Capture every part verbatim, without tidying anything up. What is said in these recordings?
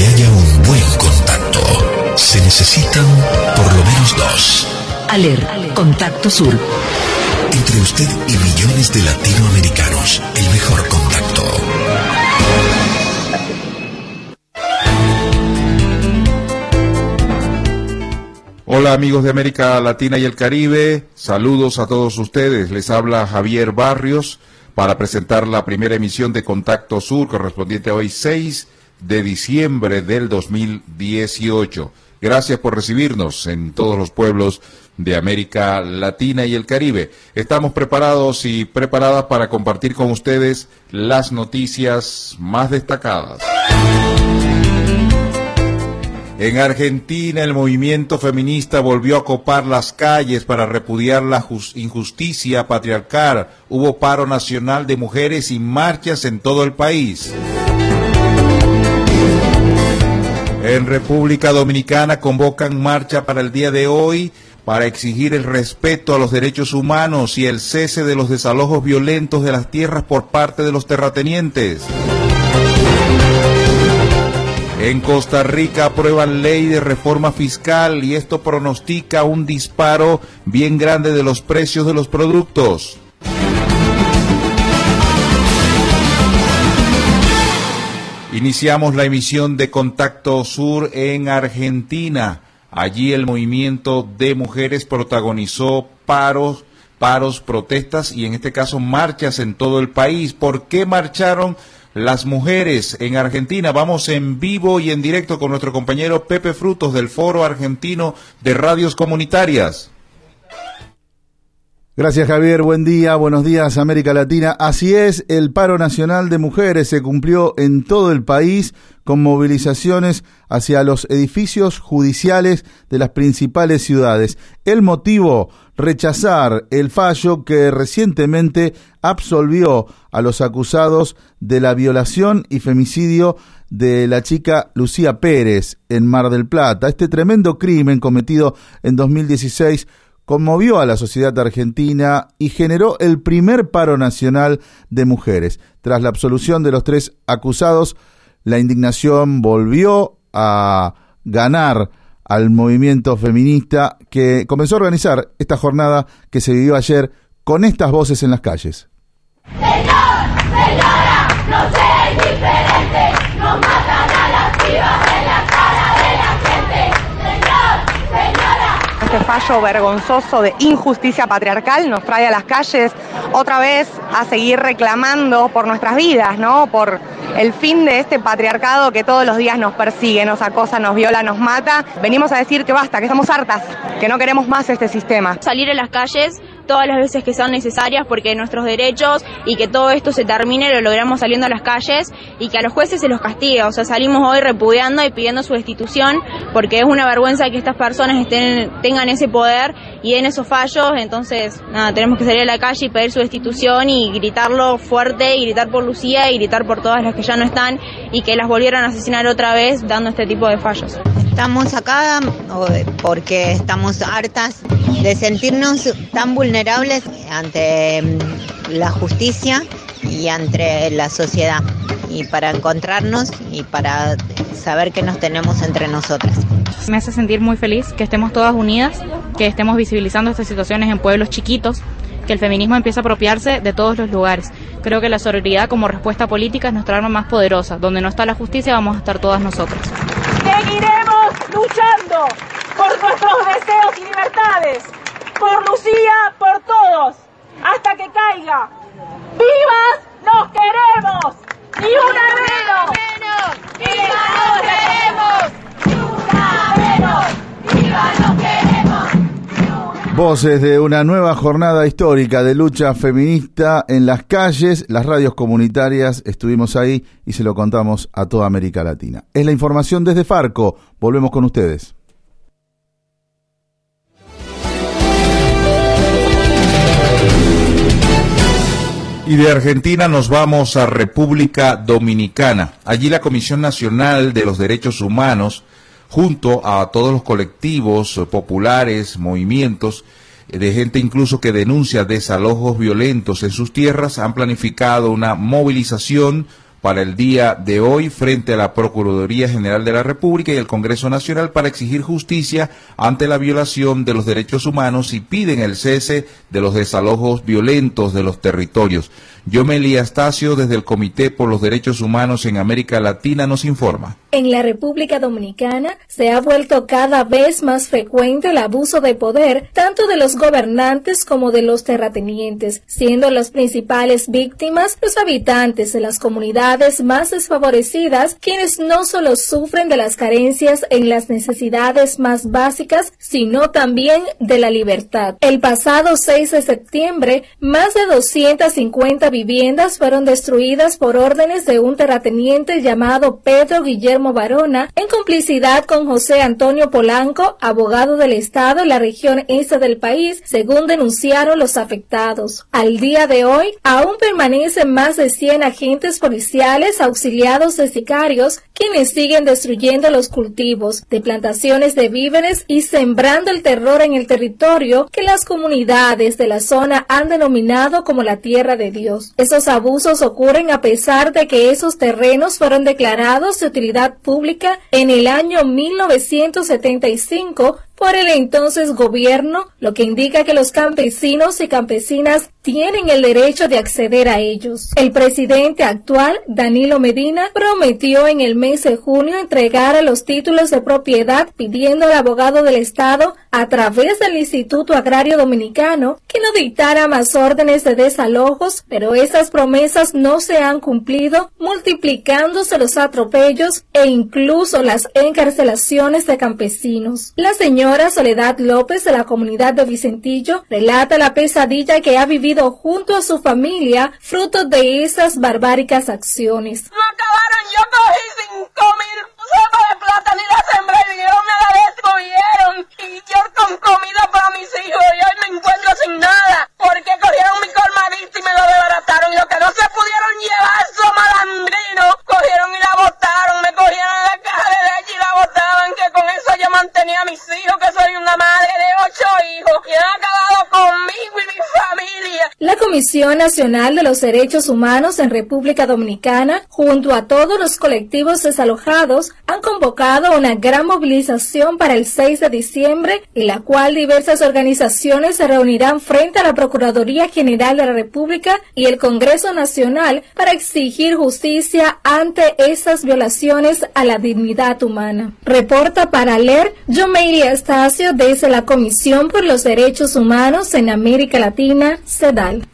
que haya un buen contacto, se necesitan por lo menos dos. ALER, Contacto Sur. Entre usted y millones de latinoamericanos, el mejor contacto. Hola amigos de América Latina y el Caribe, saludos a todos ustedes. Les habla Javier Barrios para presentar la primera emisión de Contacto Sur, correspondiente a hoy seis de diciembre del dos mil dieciocho. Gracias por recibirnos en todos los pueblos de América Latina y el Caribe. Estamos preparados y preparadas para compartir con ustedes las noticias más destacadas. En Argentina, el movimiento feminista volvió a copar las calles para repudiar la injusticia patriarcal. Hubo paro nacional de mujeres y marchas en todo el país. En República Dominicana convocan marcha para el día de hoy para exigir el respeto a los derechos humanos y el cese de los desalojos violentos de las tierras por parte de los terratenientes. En Costa Rica aprueban ley de reforma fiscal y esto pronostica un disparo bien grande de los precios de los productos. Iniciamos la emisión de Contacto Sur en Argentina. Allí el movimiento de mujeres protagonizó paros, paros, protestas y en este caso marchas en todo el país. ¿Por qué marcharon las mujeres en Argentina? Vamos en vivo y en directo con nuestro compañero Pepe Frutos del Foro Argentino de Radios Comunitarias. Gracias, Javier, buen día, buenos días América Latina. Así es, el paro nacional de mujeres se cumplió en todo el país con movilizaciones hacia los edificios judiciales de las principales ciudades. El motivo, rechazar el fallo que recientemente absolvió a los acusados de la violación y femicidio de la chica Lucía Pérez en Mar del Plata. Este tremendo crimen cometido en dos mil dieciséis conmovió a la sociedad argentina y generó el primer paro nacional de mujeres. Tras la absolución de los tres acusados, la indignación volvió a ganar al movimiento feminista que comenzó a organizar esta jornada que se vivió ayer con estas voces en las calles. Señor, señora, no sea indiferente, nos matan a las pibas en la cara de la gente. Señor, señora. Este fallo vergonzoso de injusticia patriarcal nos trae a las calles otra vez a seguir reclamando por nuestras vidas, ¿no? Por el fin de este patriarcado que todos los días nos persigue, nos acosa, nos viola, nos mata. Venimos a decir que basta, que estamos hartas, que no queremos más este sistema. Salir a las calles todas las veces que sean necesarias porque nuestros derechos y que todo esto se termine lo logramos saliendo a las calles y que a los jueces se los castiga. O sea, salimos hoy repudiando y pidiendo su destitución porque es una vergüenza que estas personas estén, tengan ese poder y den esos fallos. Entonces, nada, tenemos que salir a la calle y pedir su destitución y gritarlo fuerte y gritar por Lucía y gritar por todas las que ya no están y que las volvieran a asesinar otra vez dando este tipo de fallos. Estamos acá porque estamos hartas de sentirnos tan vulnerables ante la justicia y ante la sociedad, y para encontrarnos y para saber que nos tenemos entre nosotras. Me hace sentir muy feliz que estemos todas unidas, que estemos visibilizando estas situaciones en pueblos chiquitos, que el feminismo empiece a apropiarse de todos los lugares. Creo que la sororidad como respuesta política es nuestra arma más poderosa. Donde no está la justicia vamos a estar todas nosotras. Seguiremos luchando por nuestros deseos y libertades, por Lucía, por todos, hasta que caiga. ¡Vivas nos queremos! ¡Ni una menos! ¡Viva nos queremos! ¡Ni una menos! ¡Viva nos queremos! Voces de una nueva jornada histórica de lucha feminista en las calles, las radios comunitarias, estuvimos ahí y se lo contamos a toda América Latina. Es la información desde Farco, volvemos con ustedes. Y de Argentina nos vamos a República Dominicana. Allí la Comisión Nacional de los Derechos Humanos, junto a todos los colectivos populares, movimientos, de gente incluso que denuncia desalojos violentos en sus tierras, han planificado una movilización para el día de hoy frente a la Procuraduría General de la República y el Congreso Nacional para exigir justicia ante la violación de los derechos humanos y piden el cese de los desalojos violentos de los territorios. Yomeli Astacio, desde el Comité por los Derechos Humanos en América Latina, nos informa. En la República Dominicana se ha vuelto cada vez más frecuente el abuso de poder, tanto de los gobernantes como de los terratenientes, siendo las principales víctimas los habitantes de las comunidades más desfavorecidas, quienes no solo sufren de las carencias en las necesidades más básicas, sino también de la libertad. El pasado seis de septiembre, más de doscientas cincuenta viviendas fueron destruidas por órdenes de un terrateniente llamado Pedro Guillermo Barona, en complicidad con José Antonio Polanco, abogado del Estado en la región este del país, según denunciaron los afectados. Al día de hoy, aún permanecen más de cien agentes policiales auxiliados de sicarios, quienes siguen destruyendo los cultivos de plantaciones de víveres y sembrando el terror en el territorio que las comunidades de la zona han denominado como la Tierra de Dios. Esos abusos ocurren a pesar de que esos terrenos fueron declarados de utilidad pública en el año mil novecientos setenta y cinco por el entonces gobierno, lo que indica que los campesinos y campesinas tienen el derecho de acceder a ellos. El presidente actual, Danilo Medina, prometió en el mes de junio entregar los títulos de propiedad, pidiendo al abogado del Estado, a través del Instituto Agrario Dominicano, que no dictara más órdenes de desalojos, pero esas promesas no se han cumplido, multiplicándose los atropellos e incluso las encarcelaciones de campesinos. La señora Soledad López, de la comunidad de Vicentillo, relata la pesadilla que ha vivido junto a su familia, fruto de esas barbáricas acciones. No acabaron, yo cogí cinco mil cepas de plata, ni la sembré, vinieron a la vez, cogieron, y yo con comida para mis hijos, y hoy me encuentro sin nada, porque cogieron mi colmadito y me lo desbarataron, y lo que no se pudieron llevar, son malandrinos, cogieron y la botaron, me cogieron la caja de leche y la botaban, que con eso yo mantenía a mis hijos, que soy una madre de ocho hijos, y han acabado conmigo y mi familia. La Comisión Nacional de los Derechos Humanos en República Dominicana, junto a todos los colectivos desalojados, han convocado una gran movilización para el seis de diciembre, en la cual diversas organizaciones se reunirán frente a la Procuraduría General de la República y el Congreso Nacional para exigir justicia ante esas violaciones a la dignidad humana. Reporta para leer Yomeli Astacio desde la Comisión por los Derechos Humanos en América Latina, CEDAL.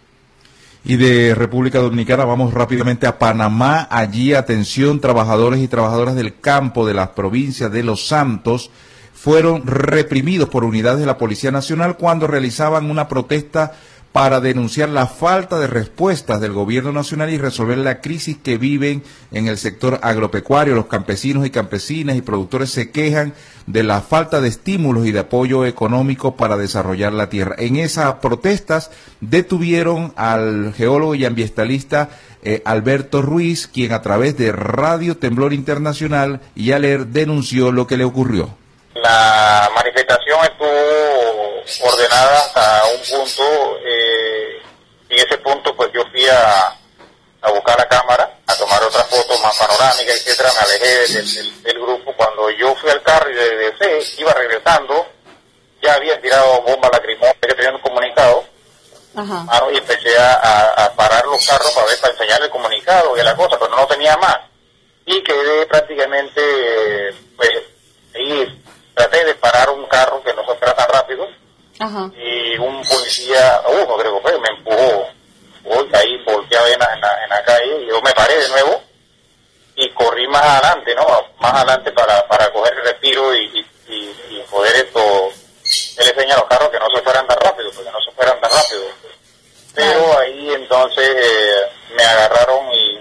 Y de República Dominicana vamos rápidamente a Panamá. Allí, atención, trabajadores y trabajadoras del campo de las provincias de Los Santos fueron reprimidos por unidades de la Policía Nacional cuando realizaban una protesta para denunciar la falta de respuestas del gobierno nacional y resolver la crisis que viven en el sector agropecuario. Los campesinos y campesinas y productores se quejan de la falta de estímulos y de apoyo económico para desarrollar la tierra. En esas protestas detuvieron al geólogo y ambientalista eh, Alberto Ruiz, quien a través de Radio Temblor Internacional y ALER denunció lo que le ocurrió. La manifestación estuvo ordenada hasta un punto, eh, en ese punto pues yo fui a, a buscar la cámara, a tomar otras fotos más panorámicas, etcétera. Me alejé del, del, del grupo. Cuando yo fui al carro y de, de ese iba regresando, ya había tirado bombas lacrimógenas, que tenían un comunicado. Ajá. Mano, y empecé a, a, a parar los carros para ver, para enseñar el comunicado y la cosa, pero no tenía más. Y quedé prácticamente, pues, ahí traté de parar un carro que no se fuera tan rápido. Ajá. Y un policía, uno creo que fue, me empujó. Hoy ahí volteaba en la, en, la, en la calle, y yo me paré de nuevo y corrí más adelante, ¿no? Más adelante para, para coger el respiro y, y, y, y poder esto, él enseña a los carros que no se fueran tan rápido, porque no se fueran tan rápido. Pero ahí entonces eh, me agarraron y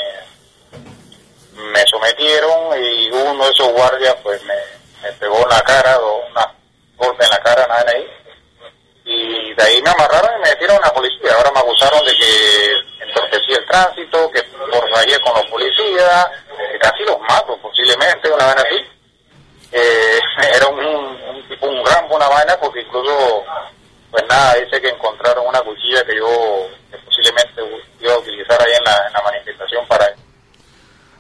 me, me sometieron, y uno de esos guardias pues me, me pegó en la cara, una golpe en la cara, nada ahí. Y de ahí me amarraron y me metieron a la policía. Ahora me acusaron de que entorpecí el tránsito, que forzaría con los policías, que casi los mato posiblemente, una vaina así. Eh, era un, un tipo, un Rambo, una vaina, porque incluso, pues nada, dice que encontraron una cuchilla que yo, que posiblemente iba a utilizar ahí en la, en la manifestación para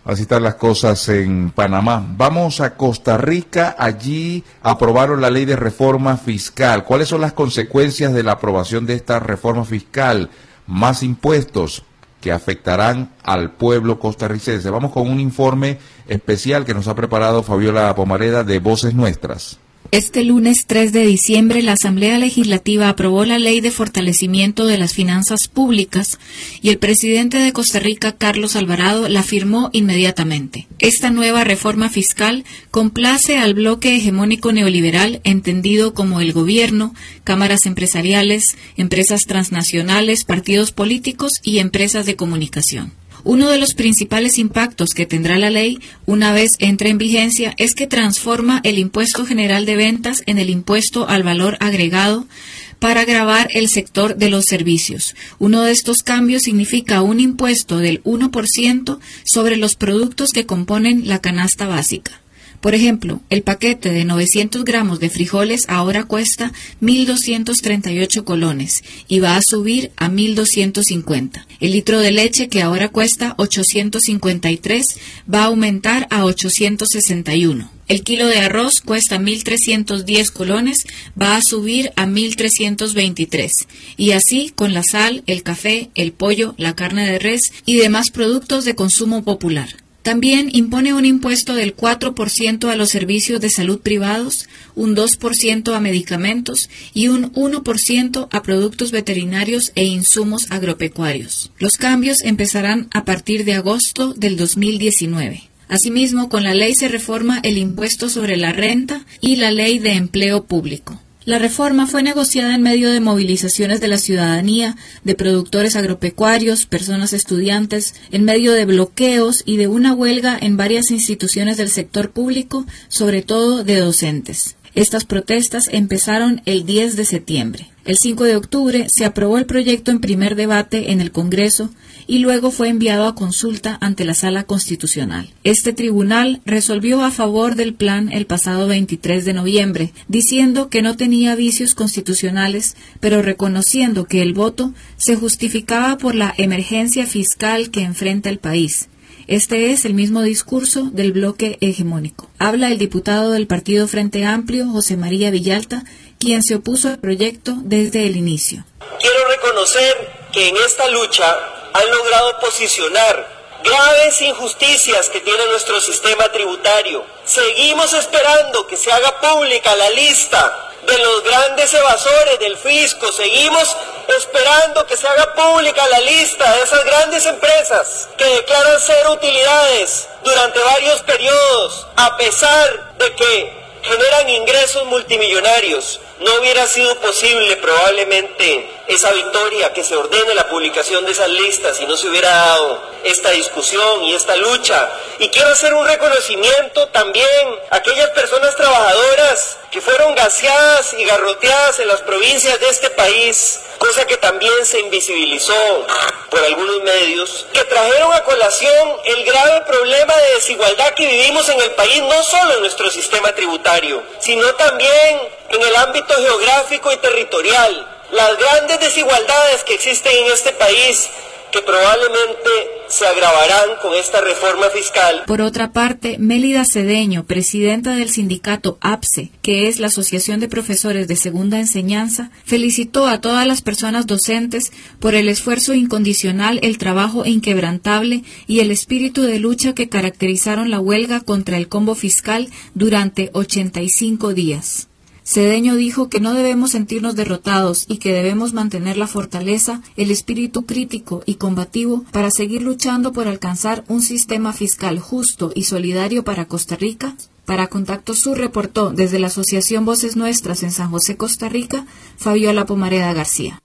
Así están las cosas en Panamá. Vamos a Costa Rica. Allí aprobaron la ley de reforma fiscal. ¿Cuáles son las consecuencias de la aprobación de esta reforma fiscal? Más impuestos que afectarán al pueblo costarricense. Vamos con un informe especial que nos ha preparado Fabiola Pomareda de Voces Nuestras. Este lunes tres de diciembre, la Asamblea Legislativa aprobó la Ley de Fortalecimiento de las Finanzas Públicas y el presidente de Costa Rica, Carlos Alvarado, la firmó inmediatamente. Esta nueva reforma fiscal complace al bloque hegemónico neoliberal entendido como el gobierno, cámaras empresariales, empresas transnacionales, partidos políticos y empresas de comunicación. Uno de los principales impactos que tendrá la ley una vez entre en vigencia es que transforma el impuesto general de ventas en el impuesto al valor agregado para gravar el sector de los servicios. Uno de estos cambios significa un impuesto del uno por ciento sobre los productos que componen la canasta básica. Por ejemplo, el paquete de novecientos gramos de frijoles ahora cuesta mil doscientos treinta y ocho colones y va a subir a mil doscientos cincuenta. El litro de leche, que ahora cuesta ochocientos cincuenta y tres, va a aumentar a ochocientos sesenta y uno. El kilo de arroz cuesta mil trescientos diez colones, va a subir a mil trescientos veintitrés. Y así con la sal, el café, el pollo, la carne de res y demás productos de consumo popular. También impone un impuesto del cuatro por ciento a los servicios de salud privados, un dos por ciento a medicamentos y un uno por ciento a productos veterinarios e insumos agropecuarios. Los cambios empezarán a partir de agosto del dos mil diecinueve. Asimismo, con la ley se reforma el impuesto sobre la renta y la ley de empleo público. La reforma fue negociada en medio de movilizaciones de la ciudadanía, de productores agropecuarios, personas estudiantes, en medio de bloqueos y de una huelga en varias instituciones del sector público, sobre todo de docentes. Estas protestas empezaron el diez de septiembre. El cinco de octubre se aprobó el proyecto en primer debate en el Congreso y luego fue enviado a consulta ante la Sala Constitucional. Este tribunal resolvió a favor del plan el pasado veintitrés de noviembre, diciendo que no tenía vicios constitucionales, pero reconociendo que el voto se justificaba por la emergencia fiscal que enfrenta el país. Este es el mismo discurso del bloque hegemónico. Habla el diputado del Partido Frente Amplio, José María Villalta, quien se opuso al proyecto desde el inicio. Quiero reconocer que en esta lucha han logrado posicionar graves injusticias que tiene nuestro sistema tributario. Seguimos esperando que se haga pública la lista de los grandes evasores del fisco. Seguimos esperando que se haga pública la lista de esas grandes empresas que declaran cero utilidades durante varios periodos, a pesar de que generan ingresos multimillonarios. No hubiera sido posible probablemente esa victoria, que se ordene la publicación de esas listas, si no se hubiera dado esta discusión y esta lucha. Y quiero hacer un reconocimiento también a aquellas personas trabajadoras que fueron gaseadas y garroteadas en las provincias de este país, cosa que también se invisibilizó por algunos medios, que trajeron a colación el grave problema de desigualdad que vivimos en el país, no solo en nuestro sistema tributario, sino también en el ámbito geográfico y territorial. Las grandes desigualdades que existen en este país, que probablemente se agravarán con esta reforma fiscal. Por otra parte, Mélida Cedeño, presidenta del sindicato A P S E, que es la Asociación de Profesores de Segunda Enseñanza, felicitó a todas las personas docentes por el esfuerzo incondicional, el trabajo inquebrantable y el espíritu de lucha que caracterizaron la huelga contra el combo fiscal durante ochenta y cinco días. Cedeño dijo que no debemos sentirnos derrotados y que debemos mantener la fortaleza, el espíritu crítico y combativo para seguir luchando por alcanzar un sistema fiscal justo y solidario para Costa Rica. Para Contacto Sur reportó desde la Asociación Voces Nuestras en San José, Costa Rica, Fabiola Pomareda García.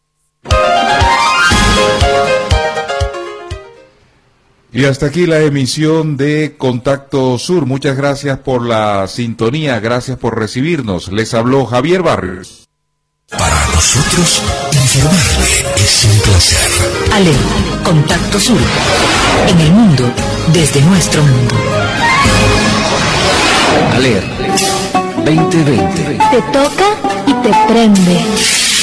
Y hasta aquí la emisión de Contacto Sur. Muchas gracias por la sintonía, gracias por recibirnos. Les habló Javier Barrios. Para nosotros, informarle es un placer. Ale, Contacto Sur. En el mundo, desde nuestro mundo. Ale, veinte veinte. Te toca y te prende.